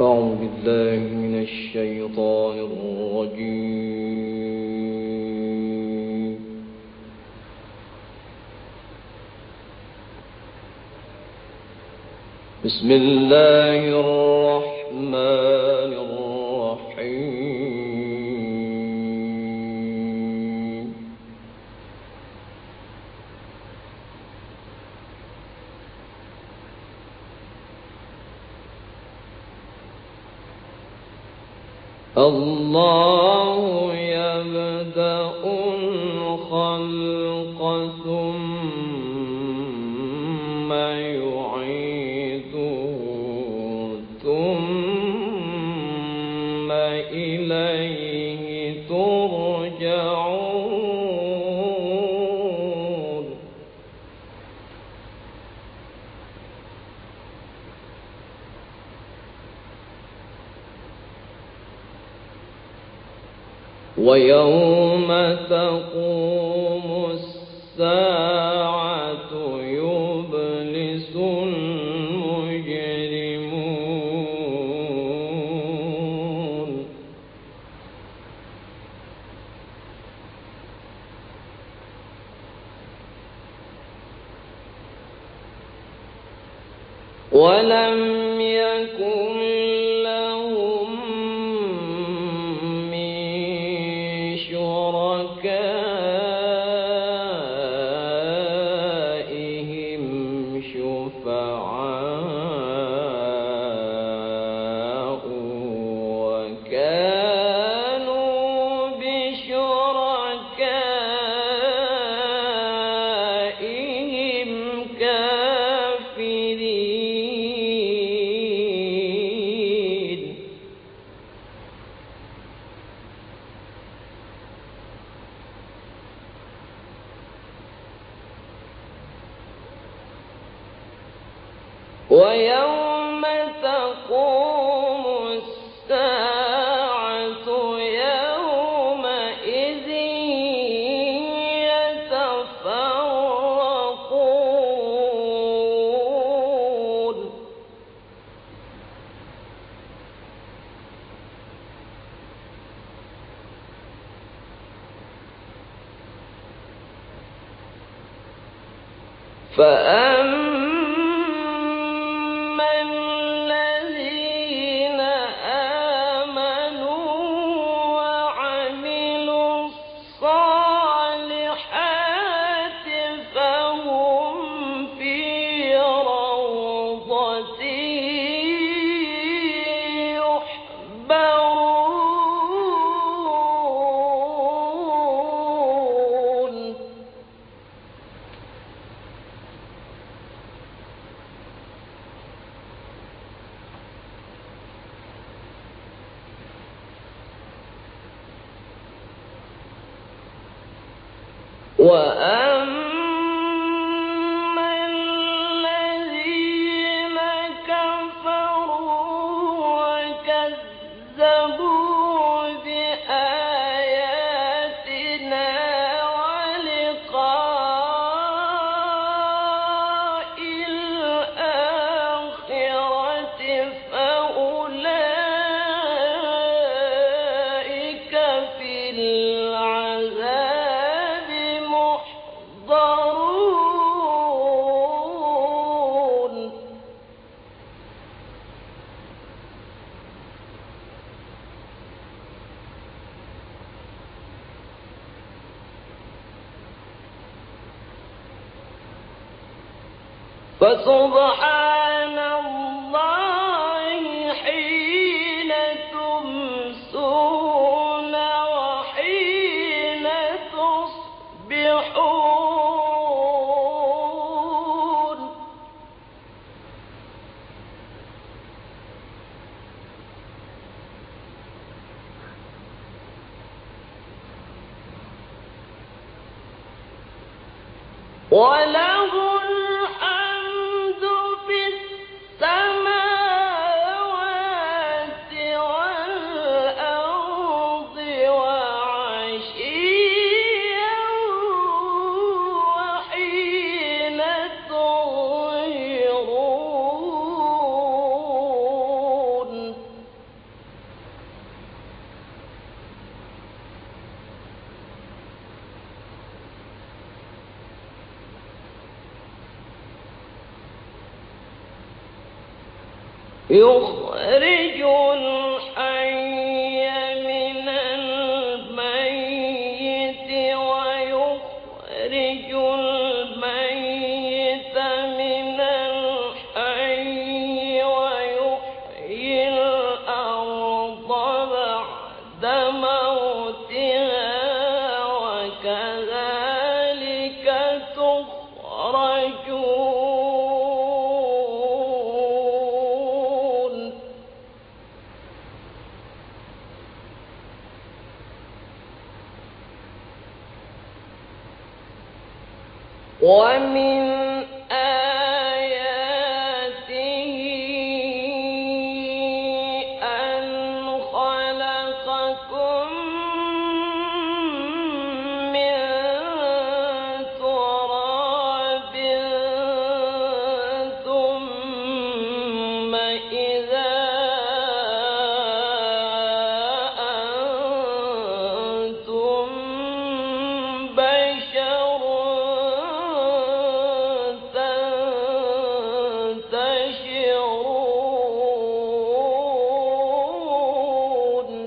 أعوذ بالله من الشيطان الرجيم. بسم الله الرحمن الرحيم. الله يبدأ الخلق ثم يعيده ثم إليه ترجعون. ويوم تقوم الساعة يبلس المجرمون. ولم يكن لهم شركائهم شفعاء وكانوا بشركائهم كافرين. ويوم تقوم الساعة يومئذ يتفرقون. فأما الذين آمنوا وعملوا الصالحات فهم في روضة يحبرون. وأما الذين كفروا وكذبوا بآياتنا ولقاء الآخرة فأولئك في العذاب محضرون. فسبحان الله حين تمسون وحين تصبحون. وله الحمد في السماوات والأرض وعشيا وحين تظهرون. يخرج الحي من الميت ويخرج الميت من الحي ويحيي الأرض بعد موتها وكذلك تخرجون. ومن آياته أن خلقكم من تراب ثم إذا أنتم بشر تنتشرون.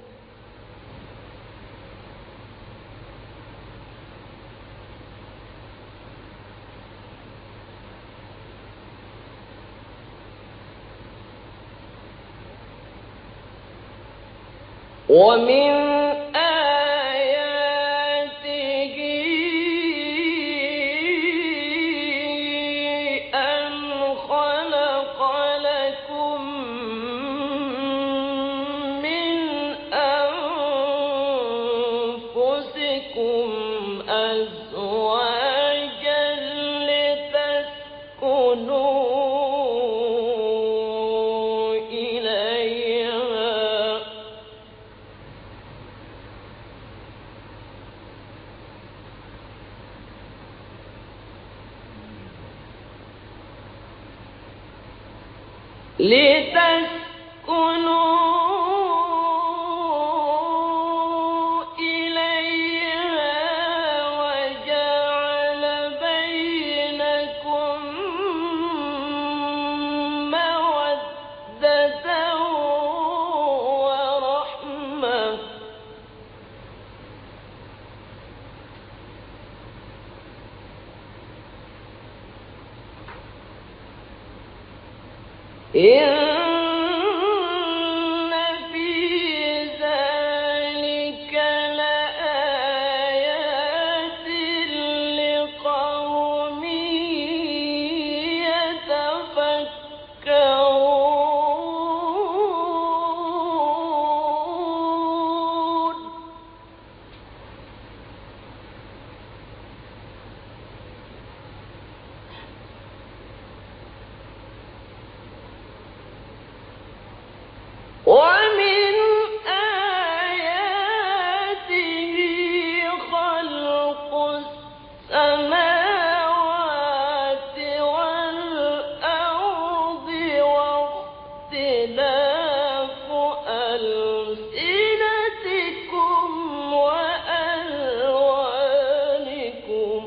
ومن آياته أن خلق لكم من أنفسكم أزواجا لتسكنوا إليها وجعل بينكم مودة ورحمة. إن في ذلك لآيات لقوم يتفكرون. ومن آياته خلق السماوات والأرض واختلاف ألسنتكم وألوانكم.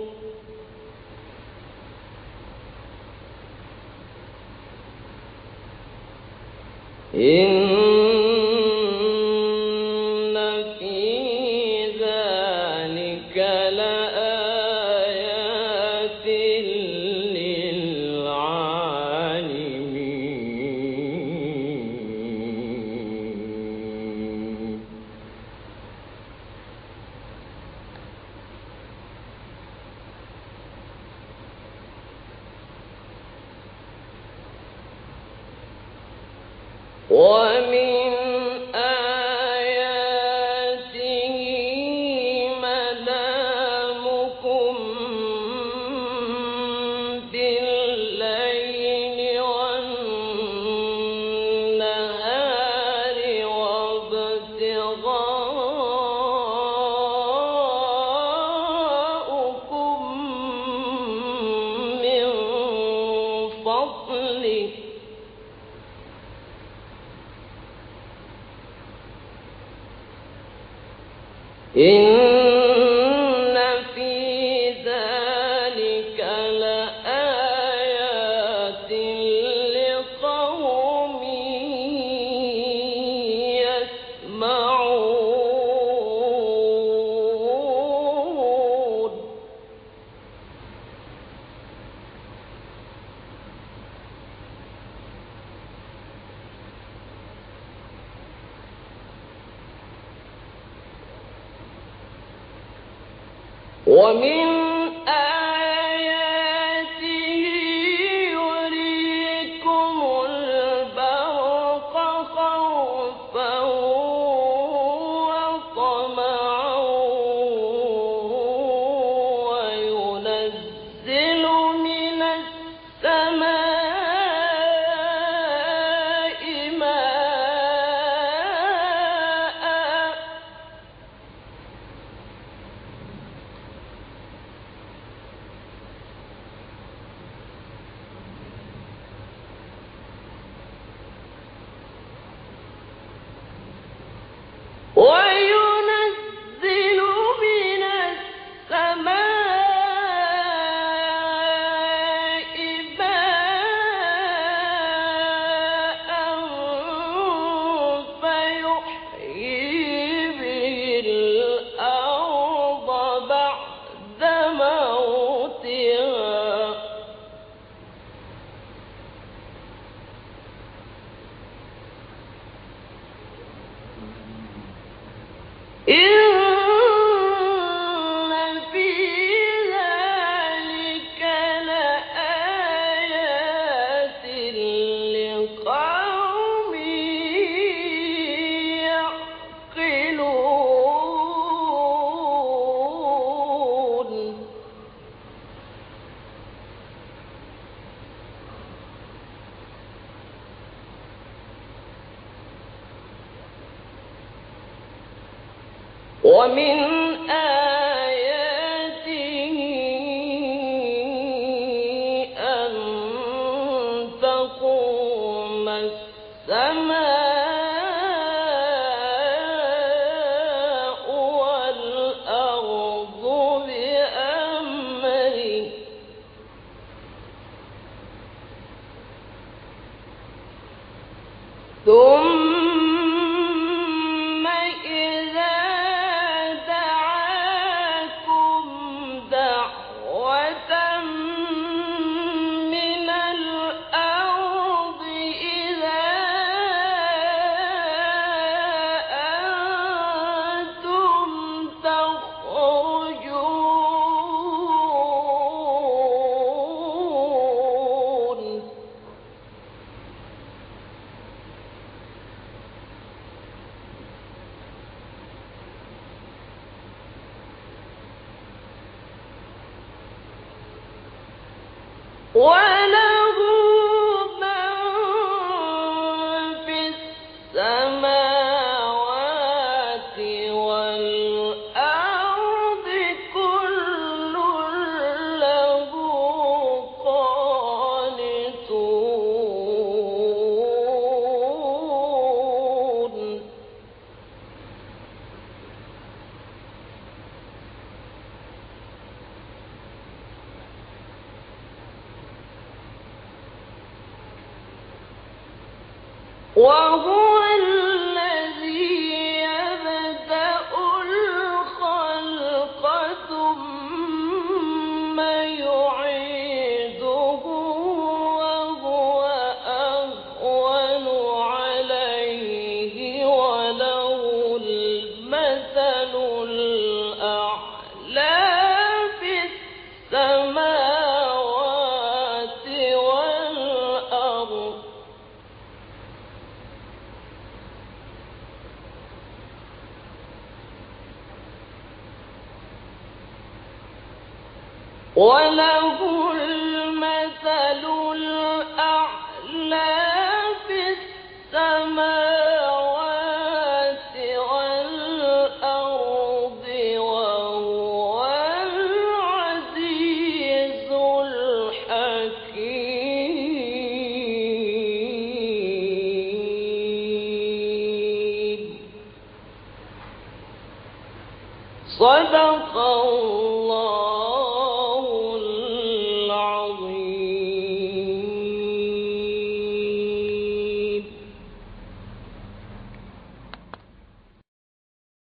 إن في ذلك لآيات للعالمين. ومن آياته منامكم بالليل والنهار وابتغاؤكم من فضله. إن في ذلك لآيات لقوم ومن آياته يريكم البرق خوفا وطمعا وينزل من السماء ماء وينزل من السماء ماء فيحيي به الأرض بعد موتها إن في ذلك لآيات لقوم يعقلون ومن آياته أن تقوم السماء والأرض بأمره ثم إذا دعاكم دعوة من الأرض إذا أنتم تخرجون وله من في السماوات والأرض كل له قانتون وهو الذي يبدأ الخلق ثم يعيده وهو أهون عليه وله المثل الأعلى في السماوات والأرض وله المثل الأعلى في السماوات والأرض وهو العزيز الحكيم صدق الله